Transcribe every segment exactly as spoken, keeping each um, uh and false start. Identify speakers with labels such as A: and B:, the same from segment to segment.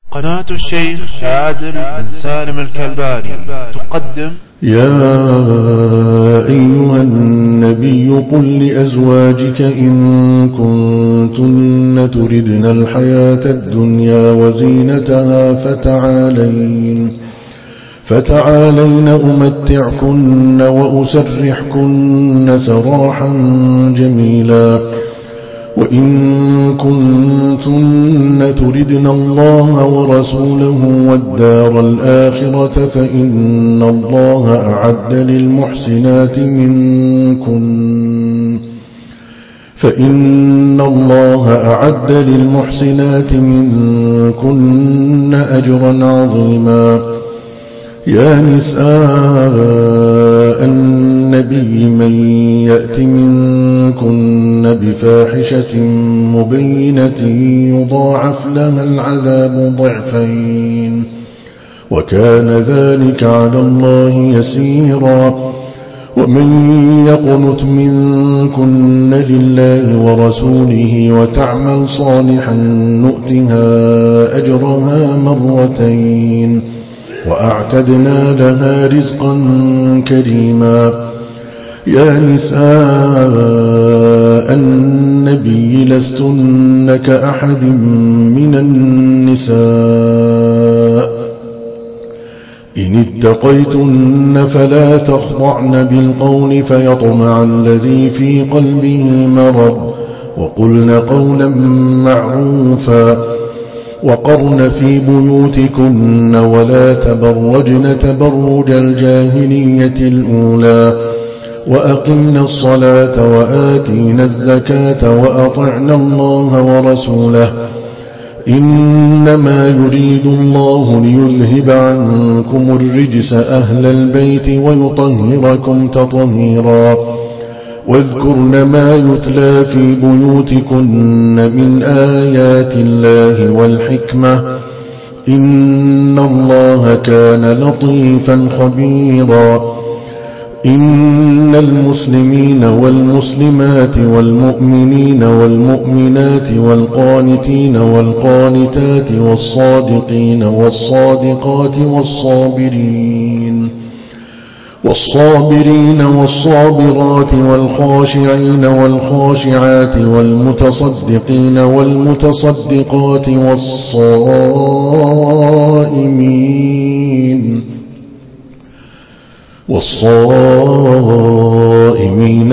A: قناة الشيخ عادل بن سالم الكلباني تقدم.
B: يا أيها النبي قل لأزواجك إن كنتن تردن الحياة الدنيا وزينتها فتعالين فتعالين أمتعكن وأسرحكن سراحا جميلا وإن كنتن تردن الله ورسوله والدار الآخرة فإن الله أعد للمحسنات منكن فإن الله أعد للمحسنات منكن أجرا عظيما. يا نساء النبي من يأت منكن بفاحشة مبينة يضاعف لها العذاب ضعفين وكان ذلك على الله يسيرا. ومن يقنت منكن لله ورسوله وتعمل صالحا نؤتها أجرها مرتين وأعتدنا لها رزقا كريما. يا نساء النبي لستن كأحد من النساء إن اتقيتن فلا تخضعن بالقول فيطمع الذي في قلبه مرض وقلن قولا معروفا وقرن في بيوتكن ولا تبرجن تبرج الجاهلية الأولى وأقمنا الصلاة وآتينا الزكاة وأطعنا الله ورسوله إنما يريد الله ليذهب عنكم الرجس أهل البيت ويطهركم تطهيرا. واذكرن ما يتلى في بيوتكن من آيات الله والحكمة إن الله كان لطيفا خبيرا. إن المسلمين والمسلمات والمؤمنين والمؤمنات والقانتين والقانتات والصادقين والصادقات والصابرين والصابرين والصابرات والخاشعين والخاشعات والمتصدقين والمتصدقات والصائمين والصائمين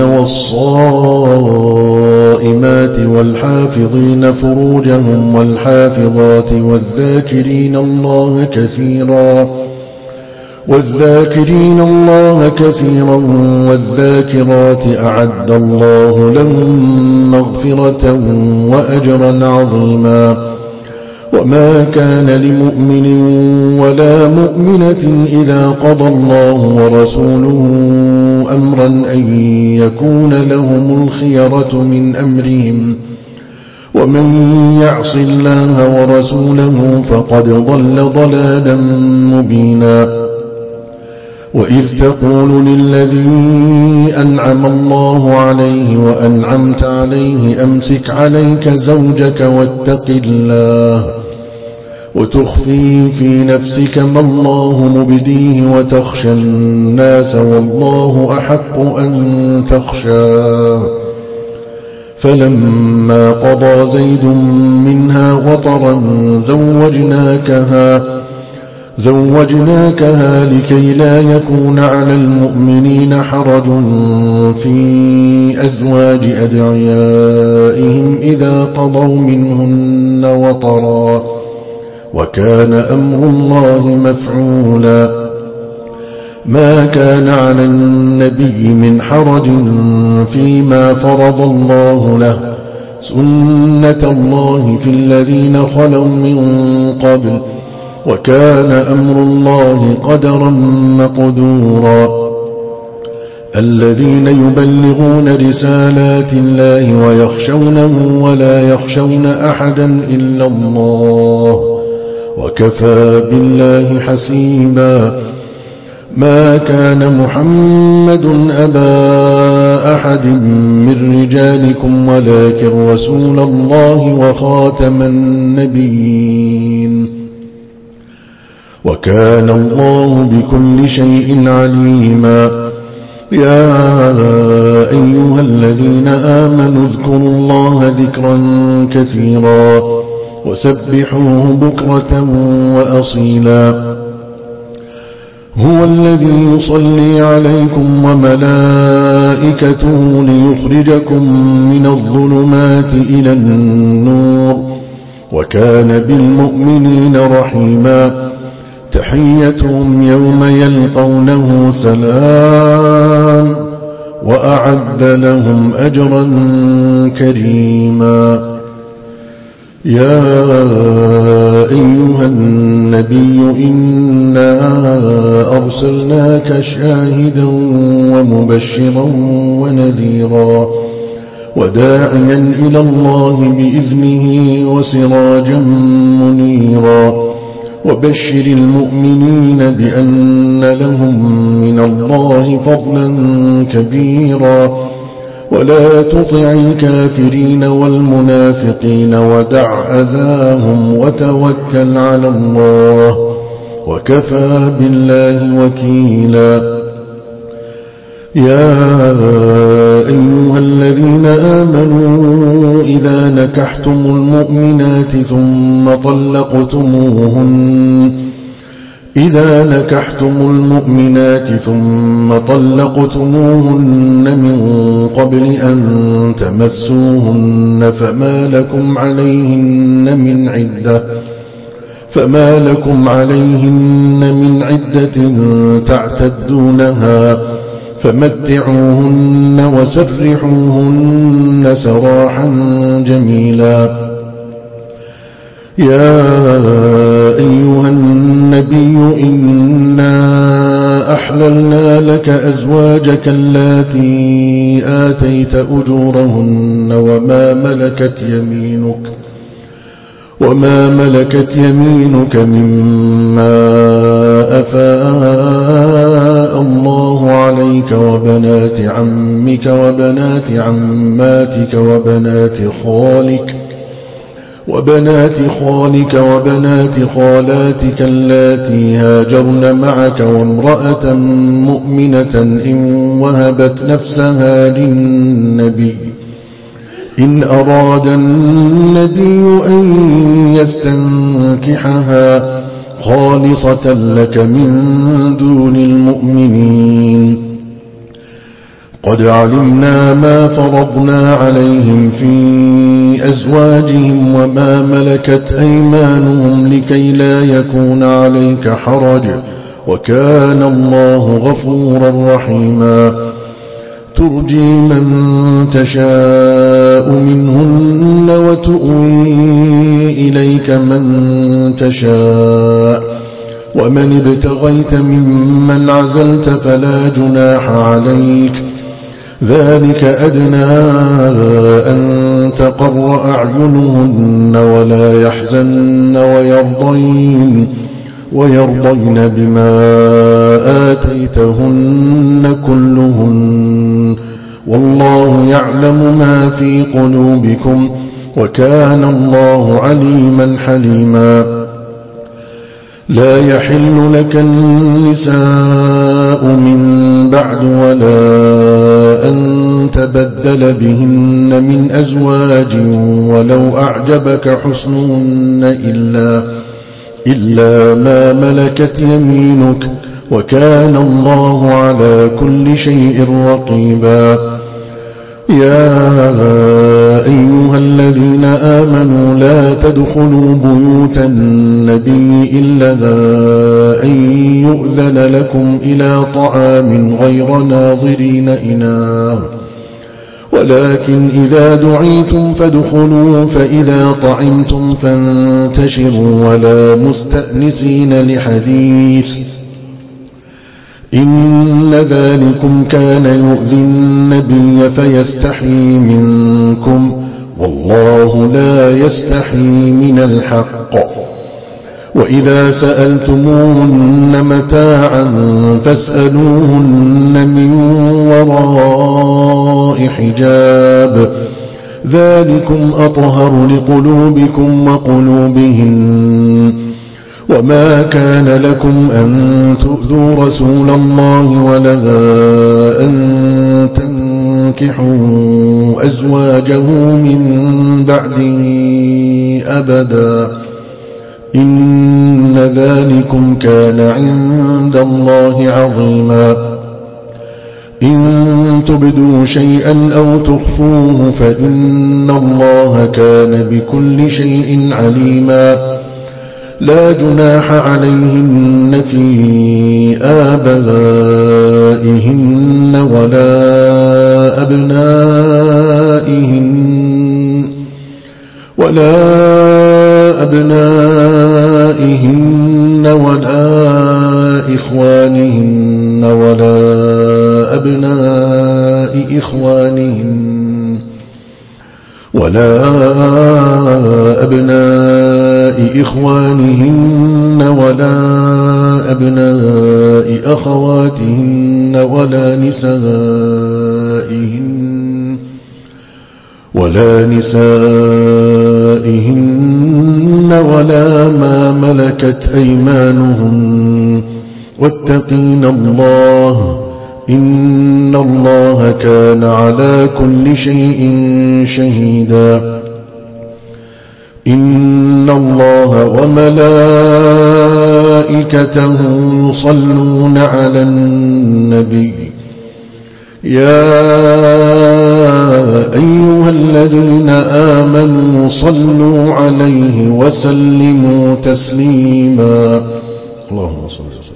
B: والصائمات والحافظين فروجهم والحافظات والذاكرين الله كثيرا والذاكرين الله كثيرا والذاكرات أعد الله لهم مغفرة وأجرا عظيما. وما كان لمؤمن ولا مؤمنة إذا قضى الله ورسوله أمرا أن يكون لهم الخيرة من أمرهم ومن يعص الله ورسوله فقد ضل ضلالا مبينا. وإذ تقول للذي أنعم الله عليه وأنعمت عليه أمسك عليك زوجك واتق الله وتخفي في نفسك ما الله مبديه وتخشى الناس والله أحق أن تخشاه. فلما قضى زيد منها وطرا زوجناكها زوجناكها لكي لا يكون على المؤمنين حرج في أزواج أدعيائهم إذا قضوا منهن وطرا وكان أمر الله مفعولا. ما كان على النبي من حرج فيما فرض الله له سنة الله في الذين خلوا من قبل وكان أمر الله قدرا مقدورا. الذين يبلغون رسالات الله ويخشونه ولا يخشون أحدا إلا الله وكفى بالله حسيبا. ما كان محمد أبا أحد من رجالكم ولكن رسول الله وخاتم النبيين وكان الله بكل شيء عليما. يا أيها الذين آمنوا اذكروا الله ذكرا كثيرا وسبحوه بكرة وأصيلا. هو الذي يصلي عليكم وملائكته ليخرجكم من الظلمات إلى النور وكان بالمؤمنين رحيما. تحيتهم يوم يلقونه سلام وأعد لهم أجرا كريما. يا أيها النبي إنا أرسلناك شاهدا ومبشرا ونذيرا وداعيا إلى الله بإذنه وسراجا منيرا. وبشر المؤمنين بأن لهم من الله فضلا كبيرا. ولا تطع الكافرين والمنافقين ودع أذاهم وتوكل على الله وكفى بالله وكيلا. يا أيها الذين آمنوا إذا نكحتم المؤمنات ثم طلقتموهن إذا نكحتم المؤمنات ثم طلقتموهن من قبل أن تمسوهن فما لكم عليهن من عدة فما لكم عليهن من عدة تعتدونها فمتعوهن وسرحوهن سراحا جميلا. يا أيها النبي إنا أحللنا لك أزواجك اللاتي آتيت أجورهن وما ملكت يمينك وما ملكت يمينك مما أفاء الله عليك وبنات عمك وبنات عماتك وبنات خالك وبنات خالك وبنات خالاتك اللاتي هاجرن معك وامرأة مؤمنة إن وهبت نفسها للنبي إن أراد النبي أن يستنكحها خالصة لك من دون المؤمنين. قد علمنا ما فرضنا عليهم في أزواجهم وما ملكت أيمانهم لكي لا يكون عليك حرج وكان الله غفورا رحيما. ترجي من تشاء منهن وتؤوي إليك من تشاء ومن ابتغيت ممن عزلت فلا جناح عليك. ذلك أدنى أن تقر أعينهن ولا يحزن ويرضين ويرضين بما آتيتهن كلهن والله يعلم ما في قلوبكم وكان الله عليما حليما. لا يحل لك النساء من بعد ولا أن تبدل بهن من أزواج ولو أعجبك حسنهن إلا, إلا ما ملكت يمينك وكان الله على كل شيء رقيبا. يا أيها الذين آمنوا لا تدخلوا بيوت النبي إلا أن يؤذن لكم إلى طعام غير ناظرين إناه ولكن إذا دعيتم فادخلوا فإذا طعمتم فانتشروا ولا مستأنسين لحديث إن ذلكم كان يؤذي النبي فيستحيي منكم والله لا يستحيي من الحق. وإذا سألتموهن متاعا فاسألوهن من وراء حجاب ذلكم أطهر لقلوبكم وقلوبهن وما كان لكم أن تؤذوا رسول الله ولا أن تنكحوا أزواجه من بعده أبدا إن ذلكم كان عند الله عظيما إن تبدوا شيئا أو تخفوه فإن الله كان بكل شيء عليما لا جناح عليهن في آبائهن ولا أبنائهن ولا أبنائهن ولا إخوانهن ولا أبناء إخوانهن ولا أبناء إخوانهن ولا أبناء أخواتهن ولا نسائهن ولا نسائهن ولا ما ملكت أيمانهن واتقين الله إن الله كان على كل شيء شهيدا إن الله وملائكته يصلون على النبي يا أيها الذين آمنوا صلوا عليه وسلموا تسليما اللهم صل وسلم.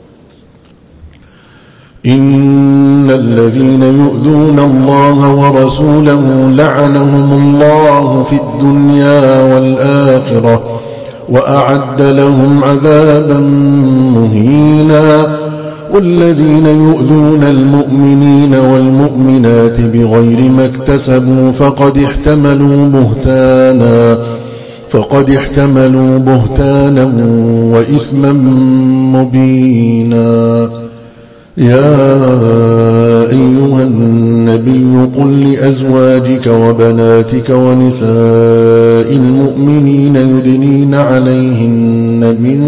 B: إن الذين يؤذون الله ورسوله لعنهم الله في الدنيا والآخرة وأعد لهم عذابا مهينا والذين يؤذون المؤمنين والمؤمنات بغير ما اكتسبوا فقد احتملوا بهتانا فقد احتملوا بهتانا وإثما مبينا يا أيها النبي قل لأزواجك وبناتك ونساء المؤمنين يدنين عليهن من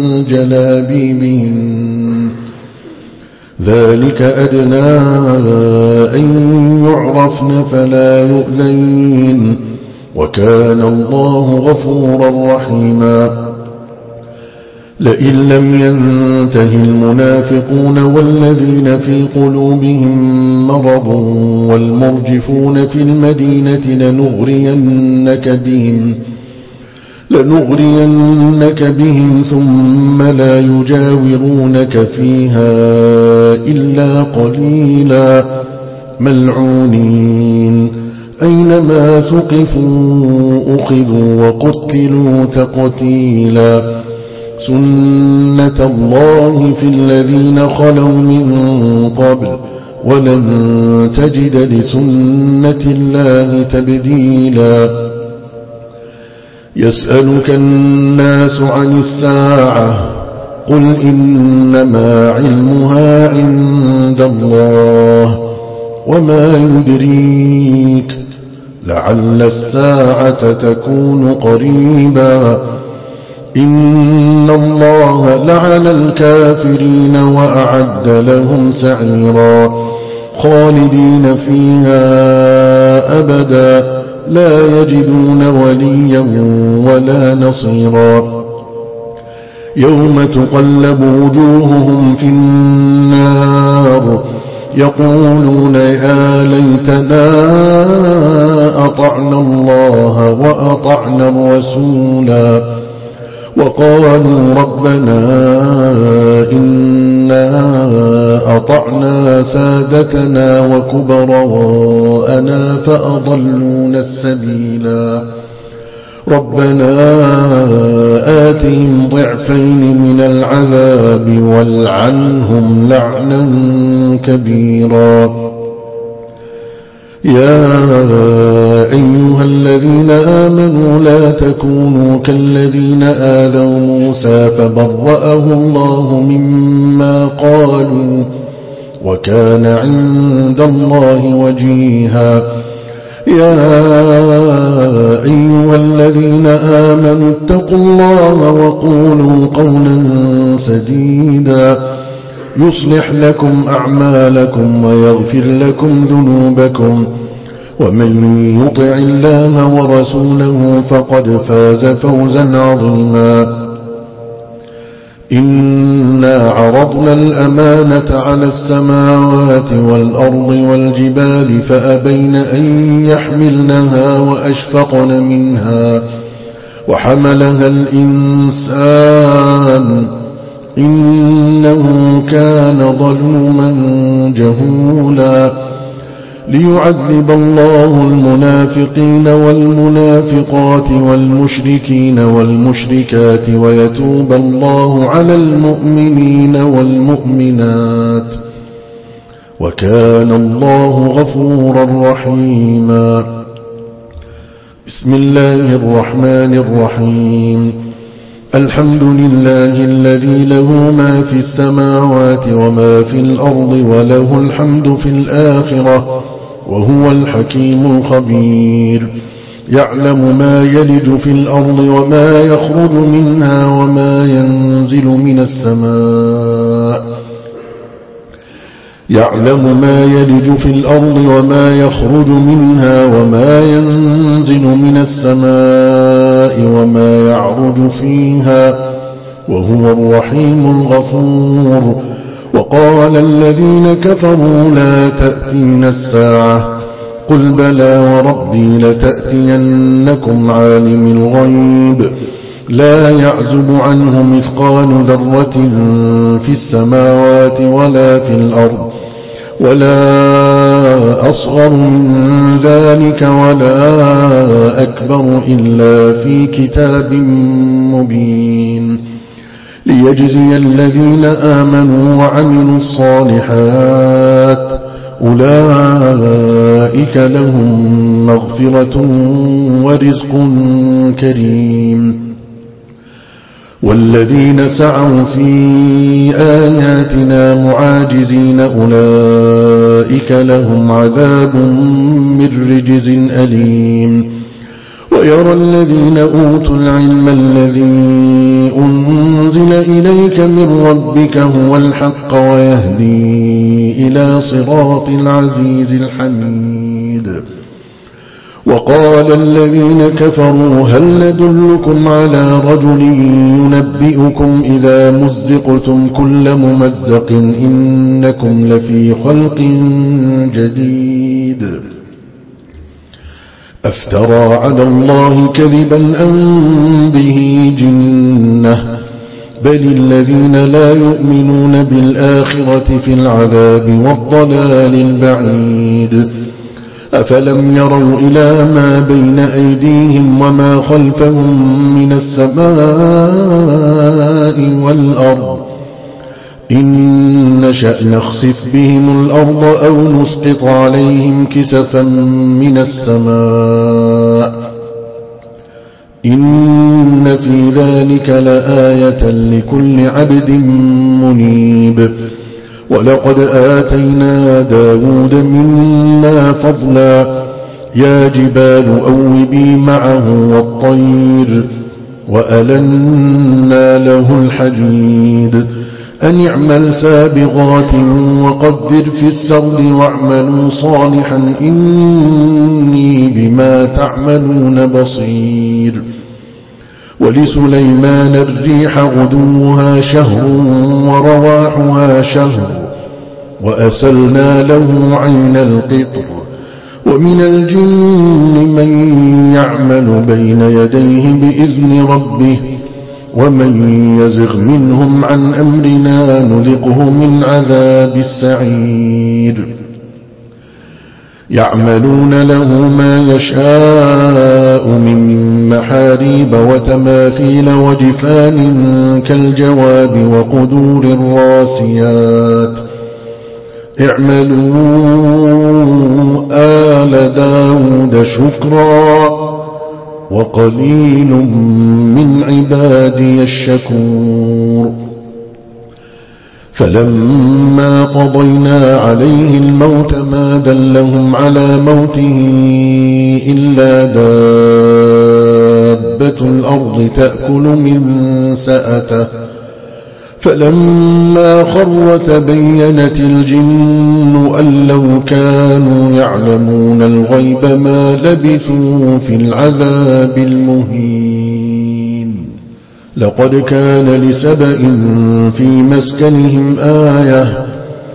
B: جلابيبهن ذلك أدنى أن يعرفن فلا يؤذين وكان الله غفورا رحيما لئن لم ينته المنافقون والذين في قلوبهم مرض والمرجفون في المدينة لنغرينك بهم لنغرينك بهم ثم لا يجاورونك فيها إلا قليلا ملعونين أينما ثقفوا أخذوا وقتلوا تقتيلا سنة الله في الذين خلوا من قبل ولن تجد لسنة الله تبديلا يسألك الناس عن الساعة قل إنما علمها عند الله وما يدريك لعل الساعة تكون قريبا إن الله لعن الكافرين وأعد لهم سعيرا خالدين فيها أبدا لا يجدون وليا ولا نصيرا يوم تقلب وجوههم في النار يقولون يا ليتنا أطعنا الله وأطعنا الرسولا وقالوا ربنا إنا أطعنا سادتنا وكبراءنا فأضلونا السبيلا ربنا آتهم ضعفين من العذاب والعنهم لعنا كبيرا يا أيها الذين آمنوا لا تكونوا كالذين آذوا موسى فبرأه الله مما قالوا وكان عند الله وجيها يا أيها الذين آمنوا اتقوا الله وقولوا قولا سديدا يصلح لكم أعمالكم ويغفر لكم ذنوبكم ومن يطع الله ورسوله فقد فاز فوزا عظيما إنا عرضنا الأمانة على السماوات والأرض والجبال فأبين أن يحملنها وأشفقن منها وحملها الإنسان إنه كان ظلوما جهولا ليعذب الله المنافقين والمنافقات والمشركين والمشركات ويتوب الله على المؤمنين والمؤمنات وكان الله غفورا رحيما بسم الله الرحمن الرحيم الحمد لله الذي له ما في السماوات وما في الأرض وله الحمد في الآخرة وهو الحكيم الخبير يعلم ما يلج في الأرض وما يخرج منها وما ينزل من السماء يعلم ما يلج في الأرض وما يخرج منها وما ينزل من السماء وما يعرج فيها وهو الرحيم الغفور وقال الذين كفروا لا تأتينا الساعة قل بلى وربي لتأتينكم عالم الغيب لا يعزب عنه مثقال ذرة في السماوات ولا في الأرض ولا أصغر من ذلك ولا أكبر إلا في كتاب مبين ليجزي الذين آمنوا وعملوا الصالحات أولئك لهم مغفرة ورزق كريم والذين سعوا في آياتنا معاجزين أولئك لهم عذاب من رجز أليم ويرى الذين أوتوا العلم الذي أنزل إليك من ربك هو الحق ويهدي إلى صراط العزيز الحميد وقال الذين كفروا هل ندلكم على رجل ينبئكم إذا مزقتم كل ممزق إنكم لفي خلق جديد أفترى على الله كذبا أم به جنة بل الذين لا يؤمنون بالآخرة في العذاب والضلال البعيد أفلم يروا إلى ما بين أيديهم وما خلفهم من السماء والأرض إن نشأ نخسف بهم الأرض أو نسقط عليهم كسفا من السماء إن في ذلك لآية لكل عبد منيب ولقد آتينا داود منا فضلا يا جبال أوبي معه والطير وألنا له الحديد أن اعمل سابغات وقدر في السرد واعملوا صالحا إني بما تعملون بصير ولسليمان الريح غدوها شهر ورواحها شهر وأسلنا له عين القطر ومن الجن من يعمل بين يديه بإذن ربه ومن يزغ منهم عن أمرنا نذقه من عذاب السعير يعملون له ما يشاء من محاريب وتماثيل وجفان كالجواب وقدور الراسيات اعملوا آل داود شكرا وقليل من عبادي الشكور فلما قضينا عليه الموت ما دلهم على موته إلا دابة الأرض تأكل من سأته فلما خر تبينت الجن أن لو كانوا يعلمون الغيب ما لبثوا في العذاب المهين. لقد كان لسبإ في مسكنهم آية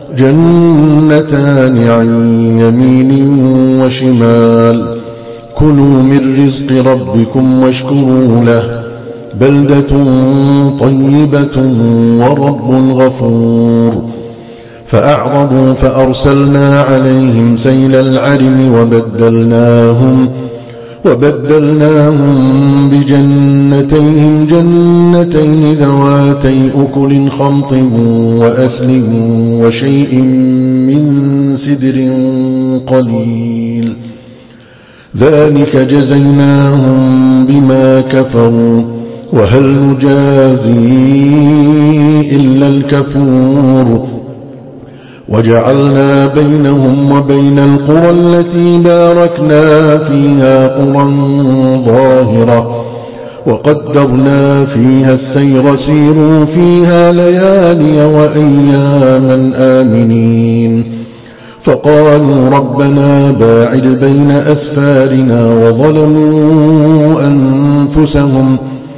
B: جنتان عن يمين وشمال كلوا من رزق ربكم واشكروا له بلدة طيبة ورب غفور. فأعرضوا فأرسلنا عليهم سيل العرم وبدلناهم وبدلناهم بجنتيهم جنتين ذواتي أكل خمط وأثل وشيء من سدر قليل ذلك جزيناهم بما كفروا وهل نجازي إلا الكفور. وجعلنا بينهم وبين القرى التي باركنا فيها قرى ظاهرة وقدرنا فيها السير سيروا فيها ليالي وأياما آمنين. فقالوا ربنا باعد بين أسفارنا وظلموا أنفسهم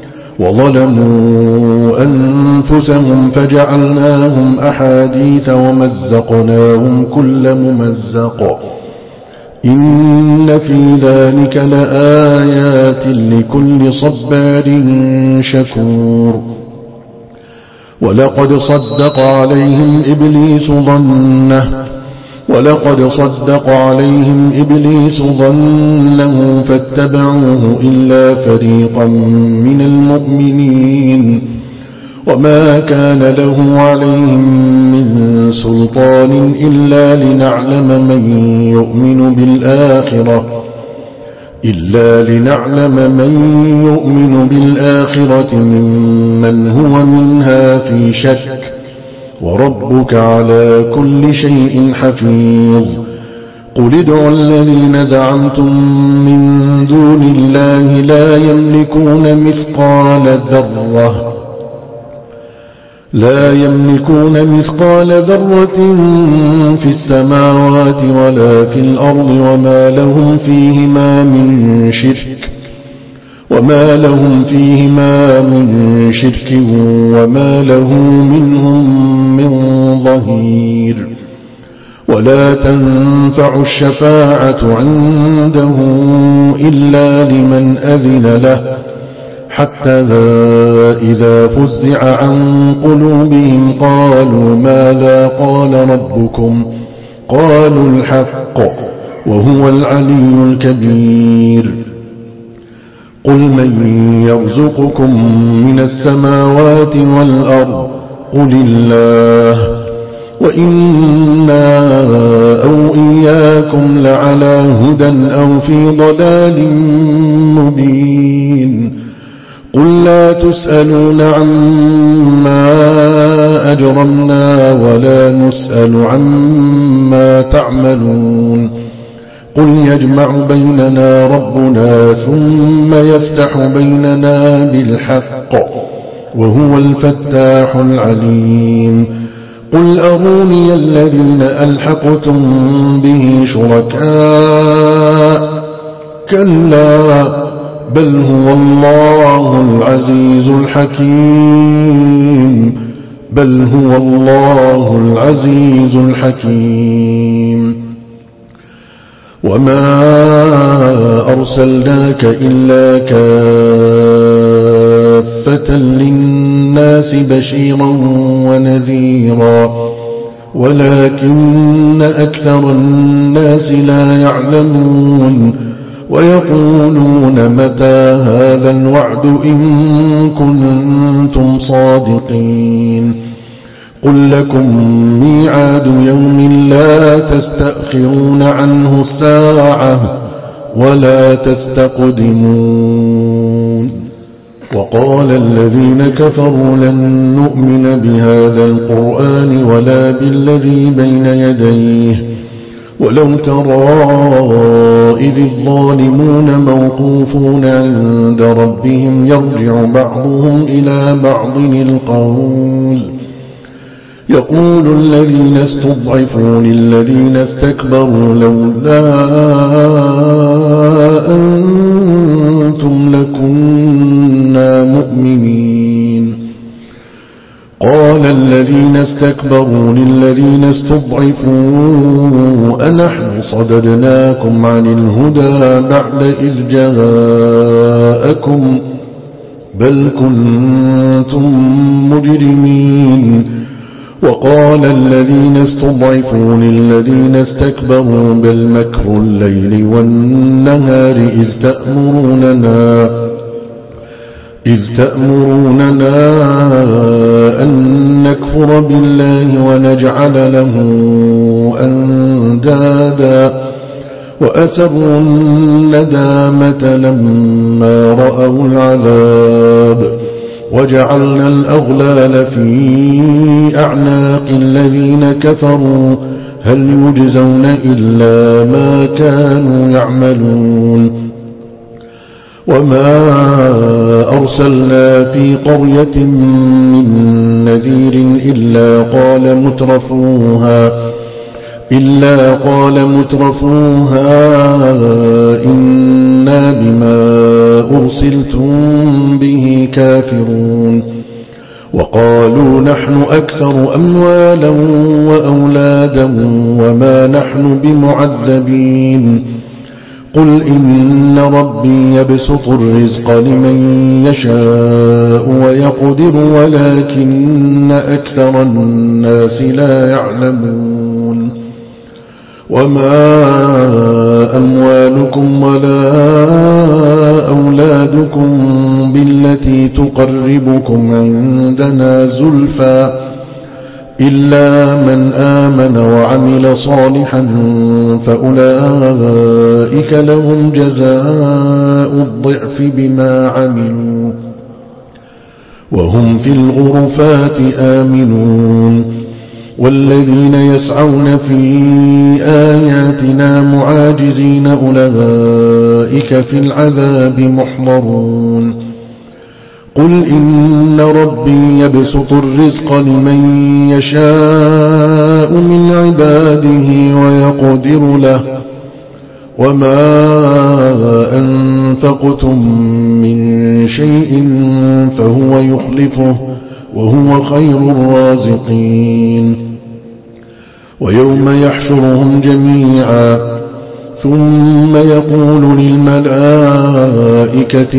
B: وظلموا أنفسهم فجعلناهم أحاديث ومزقناهم كل ممزق إن في ذلك لآيات لكل صبار شكور. ولقد صدق عليهم إبليس ظنه ولقد صدق عليهم إبليس ظنه فاتبعوه إلا فريقا من المؤمنين وما كان له عليهم من سلطان إلا لنعلم من يؤمن بالآخرة إلا لنعلم من يؤمن بالآخرة ممن هو منها في شك وربك على كل شيء حفيظ. قل ادعوا الذين زعمتم من دون الله لا يملكون مثقال ذرة لا يملكون مثقال ذرة في السماوات ولا في الأرض وما لهم فيهما من شرك وما لهم فيهما من شرك وما له منهم من ظهير. ولا تنفع الشفاعة عنده إلا لمن أذن له حتى إذا فزع عن قلوبهم قالوا ماذا قال ربكم قالوا الحق وهو العلي الكبير. قل من يرزقكم من السماوات والأرض قل الله وإنا أو إياكم لعلى هدى أو في ضلال مبين. قل لا تسألون عما أجرمنا ولا نسأل عما تعملون. قل يجمع بيننا ربنا ثم يفتح بيننا بالحق وهو الفتاح العليم. قل أروني الذين ألحقتم به شركاء كلا بل هو الله العزيز الحكيم بل هو الله العزيز الحكيم. وما أرسلناك إلا كافة للناس بشيرا ونذيرا ولكن أكثر الناس لا يعلمون ويقولون متى هذا الوعد إن كنتم صادقين. قل لكم ميعاد يوم لا تستأخرون عنه الساعة ولا تستقدمون. وقال الذين كفروا لن نؤمن بهذا القرآن ولا بالذي بين يديه ولو ترى إذ الظالمون موقوفون عند ربهم يرجع بعضهم إلى بعض القول يقول الذين استضعفوا للذين استكبروا لولا أنتم لكنا مؤمنين قال الذين استكبروا للذين استضعفوا أنحن صددناكم عن الهدى بعد إذ جاءكم بل كنتم مجرمين وقال الذين استضعفوا للذين استكبروا بل مكر الليل والنهار إذ تأمروننا إذ تأمروننا أن نكفر بالله ونجعل له أندادا وأسروا الندامة لما رأوا العذاب وجعلنا الأغلال في أعناق الذين كفروا هل يجزون إلا ما كانوا يعملون وما أرسلنا في قرية من نذير إلا قال مترفوها إلا قال مترفوها إنا بما أرسلتم به كافرون وقالوا نحن أكثر أموالا وأولادا وما نحن بمعذبين قل إن ربي يبسط الرزق لمن يشاء ويقدر ولكن أكثر الناس لا يعلمون وما أموالكم ولا أولادكم بالتي تقربكم عندنا زلفى إلا من آمن وعمل صالحا فأولئك لهم جزاء الضعف بما عملوا وهم في الغرفات آمنون والذين يسعون في آياتنا معاجزين أولئك في العذاب محضرون قل إن ربي يبسط الرزق لمن يشاء من عباده ويقدر له وما أنفقتم من شيء فهو يخلفه وهو خير الرازقين ويوم يحشرهم جميعا ثم يقول للملائكة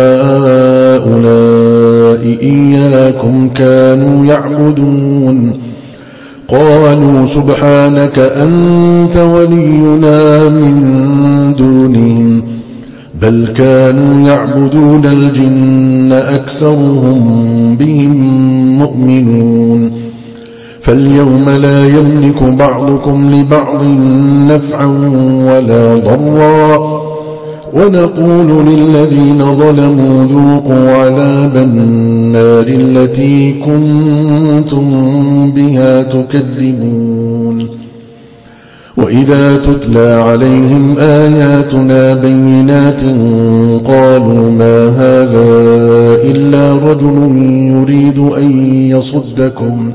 B: أهؤلاء إياكم كانوا يعبدون قالوا سبحانك أنت ولينا من دونهم بل كانوا يعبدون الجن أكثرهم بهم مؤمنون فاليوم لا يملك بعضكم لبعض نفعا ولا ضرا ونقول للذين ظلموا ذوقوا عذاب النار التي كنتم بها تكذبون وإذا تتلى عليهم آياتنا بينات قالوا ما هذا إلا رجل يريد أن يصدكم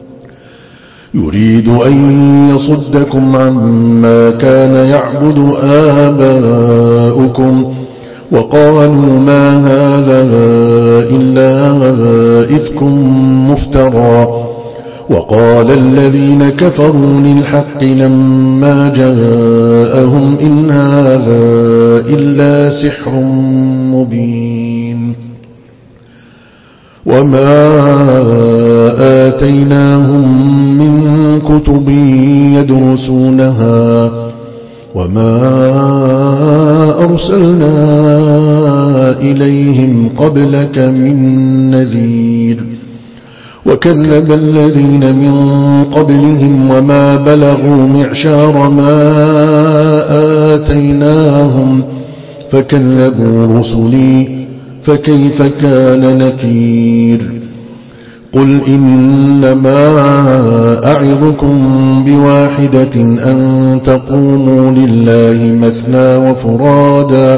B: يريد أن يصدكم عما كان يعبد آباؤكم وقالوا ما هذا إلا إفك مفترى وقال الذين كفروا للحق لما جاءهم إن هذا إلا سحر مبين وما آتيناهم من كتب يدرسونها وما أرسلنا إليهم قبلك من نذير وكذب الذين من قبلهم وما بلغوا معشار ما آتيناهم فكذبوا رسلي فكيف كان نكير قل إنما أعظكم بواحدة أن تقوموا لله مثنى وفرادا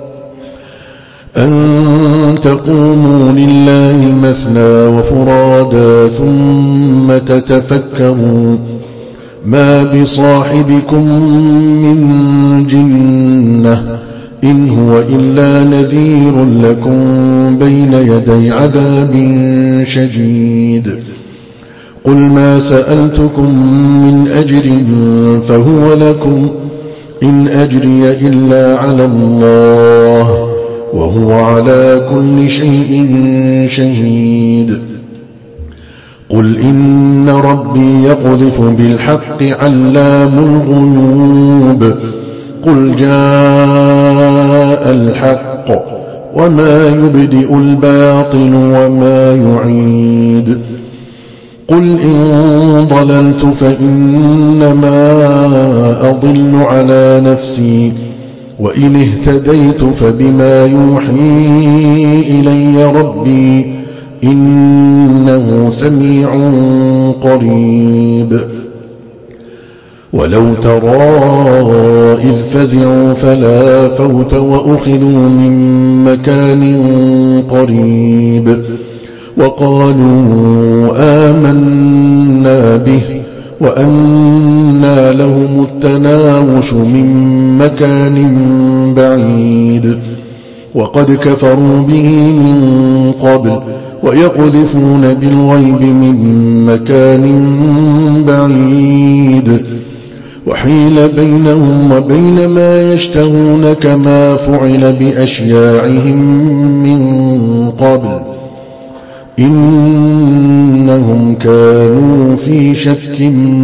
B: أن تقوموا لله مثنى وفرادا ثم تتفكروا ما بصاحبكم من جنة إن هو إلا نذير لكم بين يدي عذاب شديد قل ما سألتكم من أجر فهو لكم إن أجري إلا على الله وهو على كل شيء شهيد قل إن ربي يقذف بالحق علام الغيوب قل جاء الحق وما يبدئ الباطل وما يعيد قل إن ضللت فإنما أضل على نفسي وإن اهتديت فبما يوحي إلي ربي إنه سميع قريب ولو ترى إذ فزعوا فلا فوت وأخذوا من مكان قريب وقالوا آمنا به وأنى لهم التناوش من مكان بعيد وقد كفروا به من قبل ويقذفون بالغيب من مكان بعيد وحيل بينهم وبين ما يشتهون كما فعل بأشياعهم من قبل إنهم كانوا في شك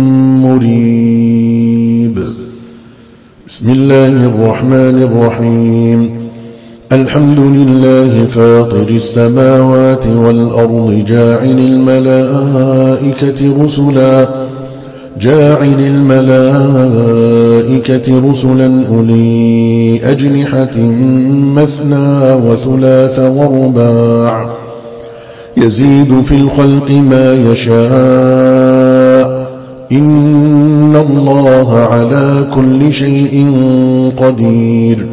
B: مريب بسم الله الرحمن الرحيم الحمد لله فاطر السماوات والأرض جاعل الملائكة رسلا جاعل الملائكة رسلا أولي أجنحة مثنى وثلاث ورباع يزيد في الخلق ما يشاء إن الله على كل شيء قدير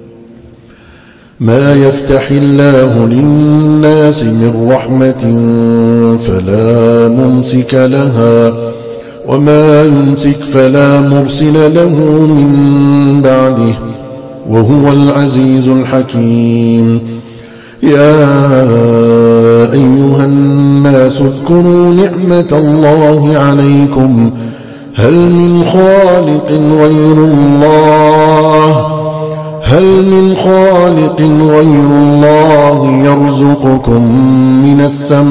B: ما يفتح الله للناس من رحمة فلا ممسك لها وما يمسك فلا مرسل له من بعده وهو العزيز الحكيم يا أيها الناس اذكروا نعمة الله عليكم هل من خالق غير الله هل من خالق غير الله يرزقكم من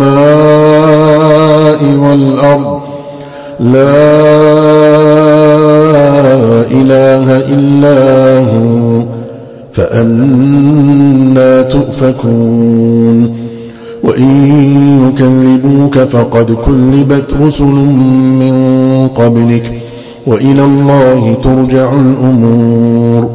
B: السماء والأرض لا إله إلا هو فأنى تؤفكون وإن يكذبوك فقد كذبت رسل من قبلك وإلى الله ترجع الأمور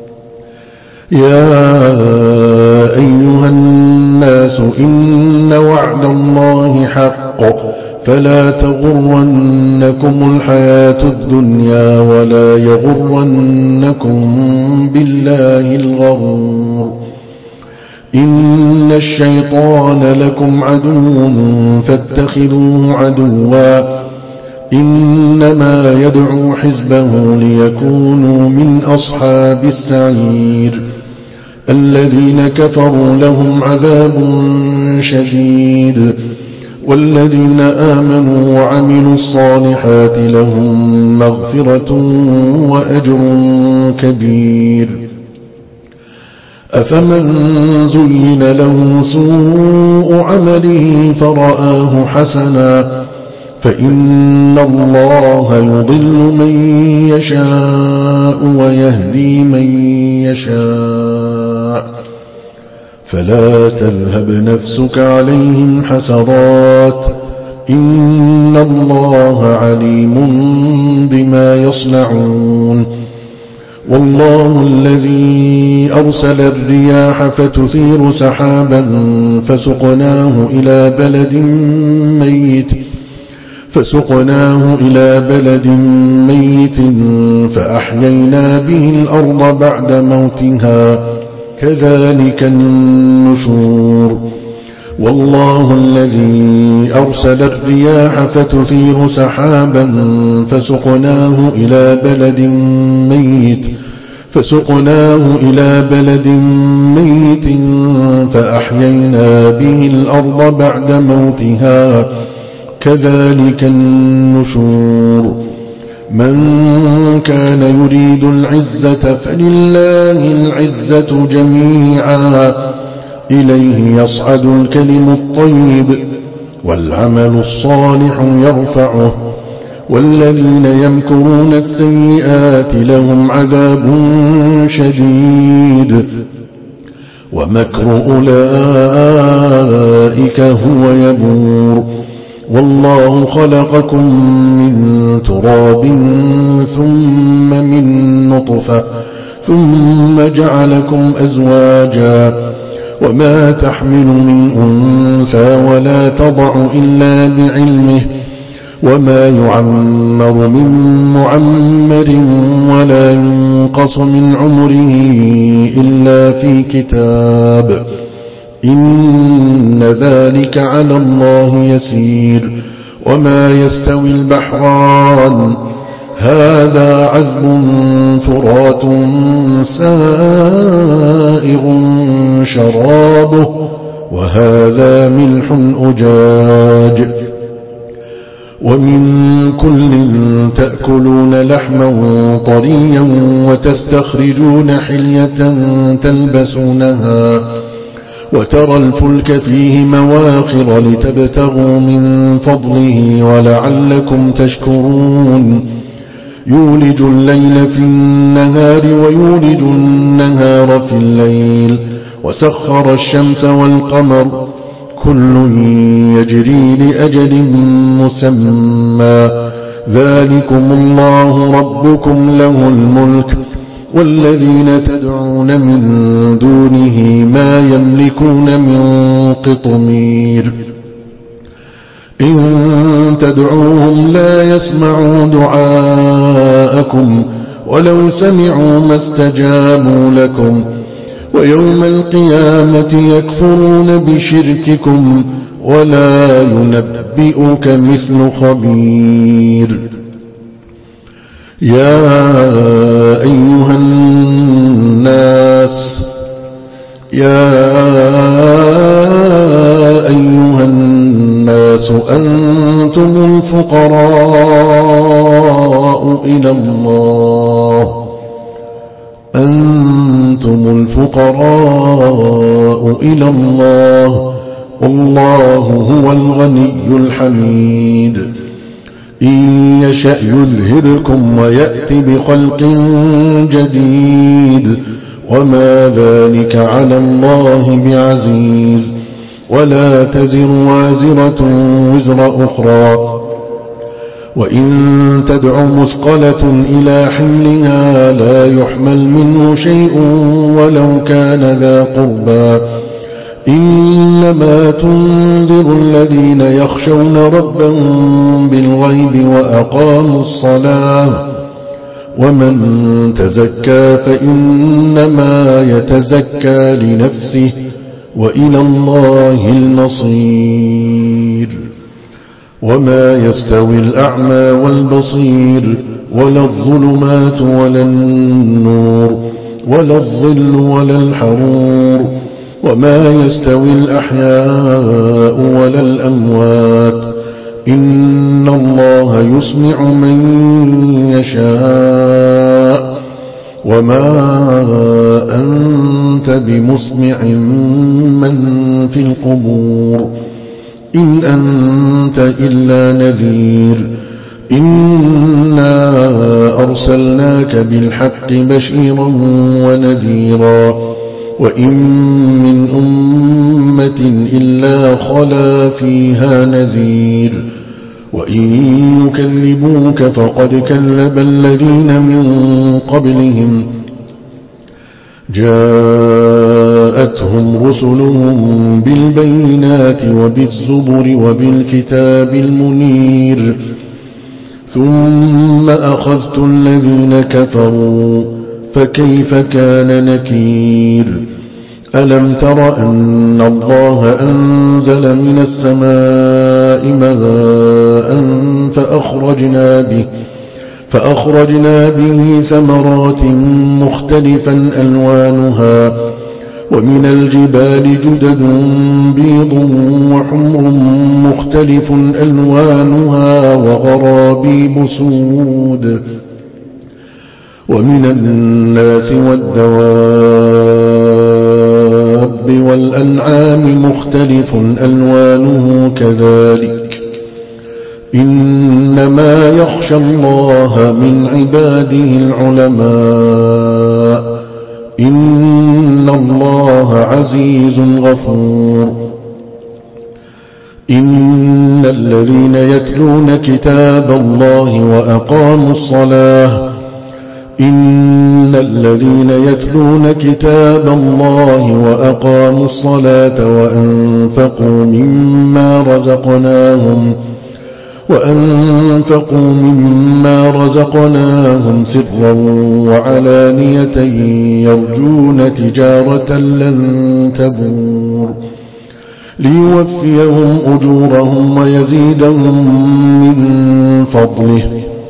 B: يا أيها الناس إن وعد الله حق فلا تغرنكم الحياة الدنيا ولا يغرنكم بالله الغرور إن الشيطان لكم عدو فاتخذوه عدوا إنما يدعو حزبه ليكونوا من أصحاب السعير الذين كفروا لهم عذاب شديد والذين آمنوا وعملوا الصالحات لهم مغفرة وأجر كبير أفمن زين له سوء عمله فرآه حسنا فإن الله يضل من يشاء ويهدي من يشاء فلا تذهب نفسك عليهم حسرات إن الله عليم بما يصنعون والله الذي أرسل الرياح فتثير سحابا فسقناه إلى بلد ميت فسقناه إلى بلد ميت فأحيينا به الأرض بعد موتها كذلك النشور والله الذي أرسل الرياح فتثير سحابا فسقناه إلى بلد ميت فسقناه إلى بلد ميت فأحيينا به الأرض بعد موتها كذلك النشور من كان يريد العزة فلله العزة جميعا إليه يصعد الكلم الطيب والعمل الصالح يرفعه والذين يمكرون السيئات لهم عذاب شديد ومكر أولئك هو يبور والله خلقكم من تراب ثم من نطفة ثم جعلكم أزواجا وما تحمل من أنثى ولا تضع إلا بعلمه وما يعمر من معمر ولا ينقص من عمره إلا في كتاب إن ذلك على الله يسير وما يستوي البحران هذا عذب فرات سائغ شرابه وهذا ملح أجاج ومن كل تأكلون لحما طريا وتستخرجون حلية تلبسونها وترى الفلك فيه مواخر لتبتغوا من فضله ولعلكم تشكرون يولج الليل في النهار ويولج النهار في الليل وسخر الشمس والقمر كل يجري لأجل مسمى ذلكم الله ربكم له الملك والذين تدعون من دونه ما يملكون من قطمير إن تدعوهم لا يسمعوا دعاءكم ولو سمعوا ما استجابوا لكم ويوم القيامة يكفرون بشرككم ولا ينبئك مثل خبير يا أيها الناس يا أيها الناس أنتم الفقراء إلى الله أنتم الفقراء إلى الله والله هو الغني الحميد إن يشأ يذهبكم ويأتي بخلق جديد وما ذلك على الله بعزيز ولا تزر وازرة وزر أخرى وإن تدع مثقلة إلى حملها لا يحمل منه شيء ولو كان ذا قربى إنما تنذر الذين يخشون ربهم بالغيب وأقاموا الصلاة ومن تزكى فإنما يتزكى لنفسه وإلى الله المصير وما يستوي الأعمى والبصير ولا الظلمات ولا النور ولا الظل ولا الحرور وما يستوي الأحياء ولا الأموات إن الله يسمع من يشاء وما أنت بمسمع من في القبور إن أنت إلا نذير إنا أرسلناك بالحق بشيرا ونذيرا وإن من أمة إلا خلا فيها نذير وإن يكذبوك فقد كذب الذين من قبلهم جاءتهم رسلهم بالبينات وبالزبر وبالكتاب المنير ثم أخذت الذين كفروا فكيف كان نكير ألم تر أن الله أنزل من السماء ماء فأخرجنا به فأخرجنا به ثمرات مختلفا ألوانها ومن الجبال جدد بيض وحمر مختلف ألوانها وغرابيب سود ومن الناس والدواب والأنعام مختلف ألوانه كذلك إنما يخشى الله من عباده العلماء إن الله عزيز غفور إن الذين يتلون كتاب الله وأقاموا الصلاة إن الذين يتلون كتاب الله وأقاموا الصلاة وأنفقوا مما رزقناهم وأنفقوا مما رزقناهم سرا وعلانية يرجون تجارة لن تبور ليوفيهم أجورهم ويزيدهم من فضله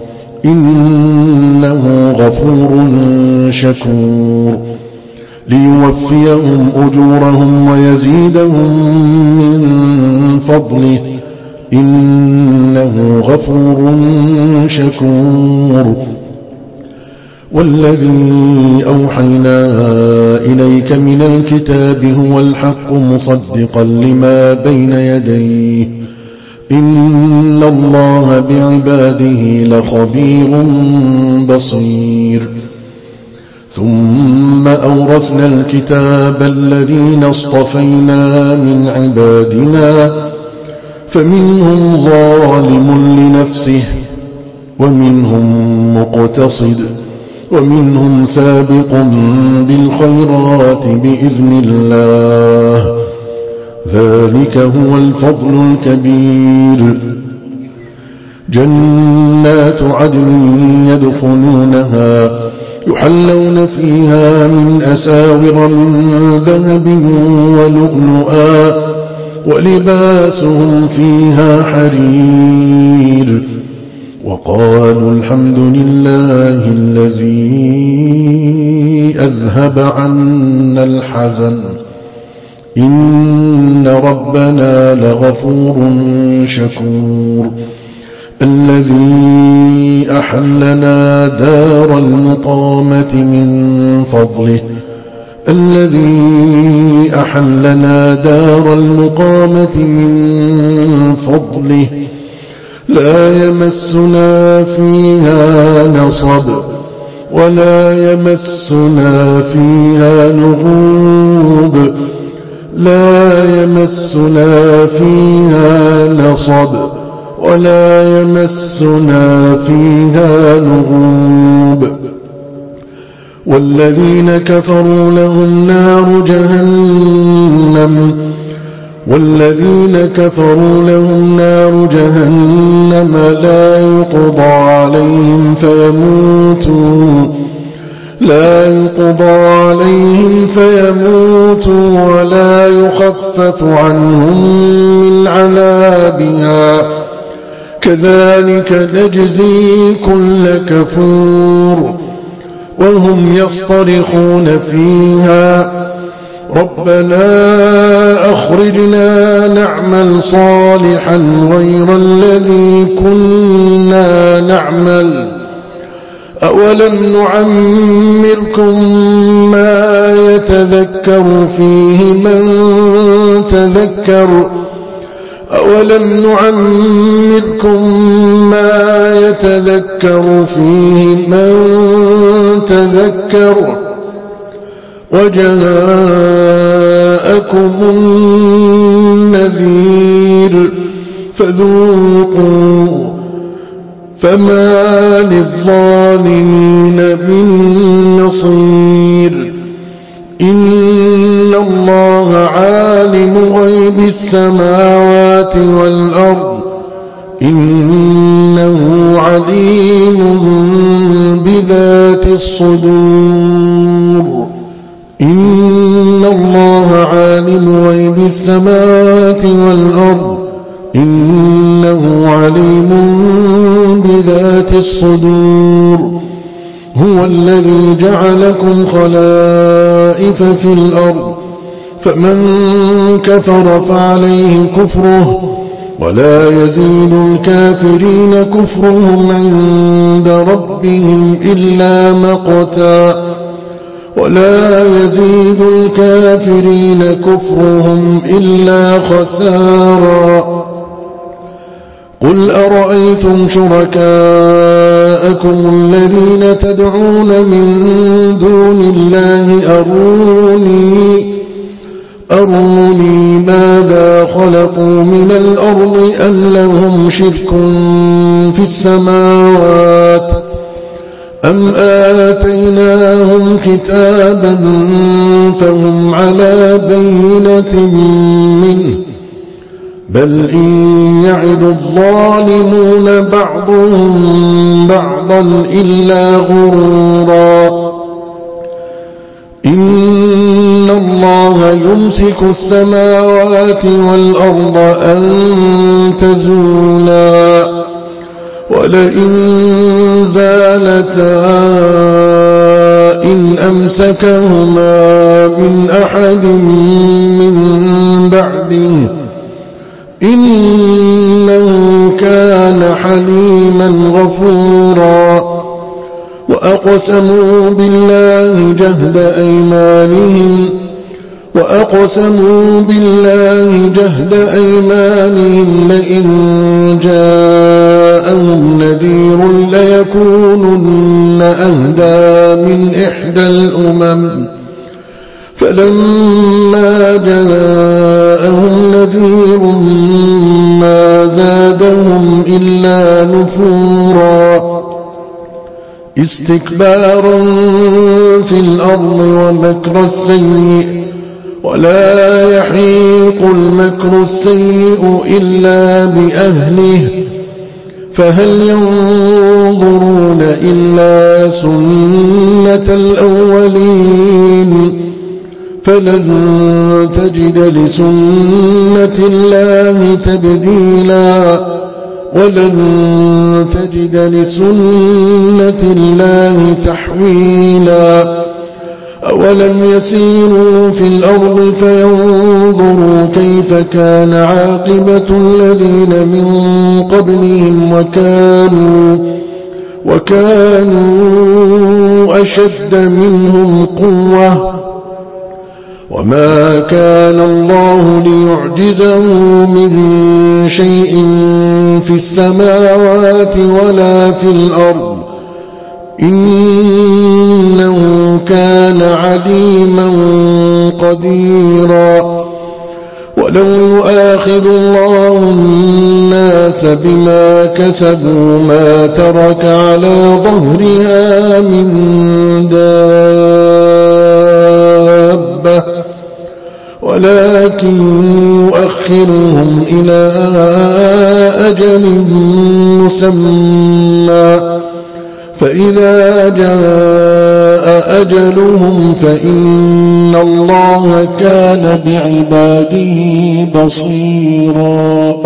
B: إنه غفور شكور ليوفيهم أجورهم ويزيدهم من فضله إنه غفور شكور والذي أوحينا إليك من الكتاب هو الحق مصدقا لما بين يديه إن الله بعباده لخبير بصير ثم أورثنا الكتاب الذين اصطفينا من عبادنا فمنهم ظالم لنفسه ومنهم مقتصد ومنهم سابق بالخيرات بإذن الله ذلك هو الفضل الكبير جنات عدن يدخلونها يحلون فيها من أساور من ذهب ولؤلؤا ولباسهم فيها حرير وقالوا الحمد لله الذي أذهب عنا الحزن إن ربنا لغفور شكور الذي أحلنا دار المقامة من فضله الذي أحلنا دار المقامة من فضله لا يمسنا فيها نصب ولا يمسنا فيها لغوب لا يمسنا فيها نصب ولا يمسنا فيها لغوب والذين كفروا لهم نار جهنم والذين كفروا لهم نار جهنم لا يقضى عليهم فيموتوا لا يقضى عليهم فيموتوا ولا يخفف عنهم من عذابها كذلك نجزي كل كفور وهم يصطرخون فيها ربنا أخرجنا نعمل صالحا غير الذي كنا نعمل أولم نعمركم ما يتذكر فيه من تذكر أولم نعمركم ما يتذكر فيه من تذكر وجاءكم النذير فذوقوا فما للظالمين من نصير إن الله عالم غيب السماوات والأرض إنه عليم بذات الصدور إن الله عالم غيب السماوات والأرض إنه عليم بذات الصدور هو الذي جعلكم خلائف في الأرض فمن كفر فعليه كفره ولا يزيد الكافرين كفرهم عند ربهم إلا مقتا ولا يزيد الكافرين كفرهم إلا خسارا قل أرأيتم شركاءكم الذين تدعون من دون الله أروني أروني ماذا خلقوا من الأرض أم لهم شرك في السماوات أم آتيناهم كتابا فهم على بينة منه بل إن يعد الظالمون بعضهم بعضا إلا غرورا إن الله يمسك السماوات والأرض أن تزولا ولئن زالتا إن أمسكهما من أحد من بعده إنه كان حليما غفورا وأقسموا بالله جهد أيمانهم وأقسموا بالله جهد أيمانهم لئن جاءهم نذير ليكونن أهدى من إحدى الأمم فلما جاءهم نذير ما زادهم إلا نفورا استكبارا في الأرض ومكر السيء ولا يحيق المكر السيء إلا بأهله فهل ينظرون إلا سنة الأولين فلن تجد لسنة الله تبديلا ولن تجد لسنة الله تحويلا أولم يسيروا في الأرض فينظروا كيف كان عاقبة الذين من قبلهم وكانوا وكانوا أشد منهم قوة وما كان الله ليعجزه من شيء في السماوات ولا في الأرض إنه كان عليما قديرا ولو يؤاخذ الله الناس بما كسبوا ما ترك على ظهرها من دابة ولكن يؤخرهم إلى أجل مسمى فإذا جاء أجلهم فإن الله كان بعباده بصيرا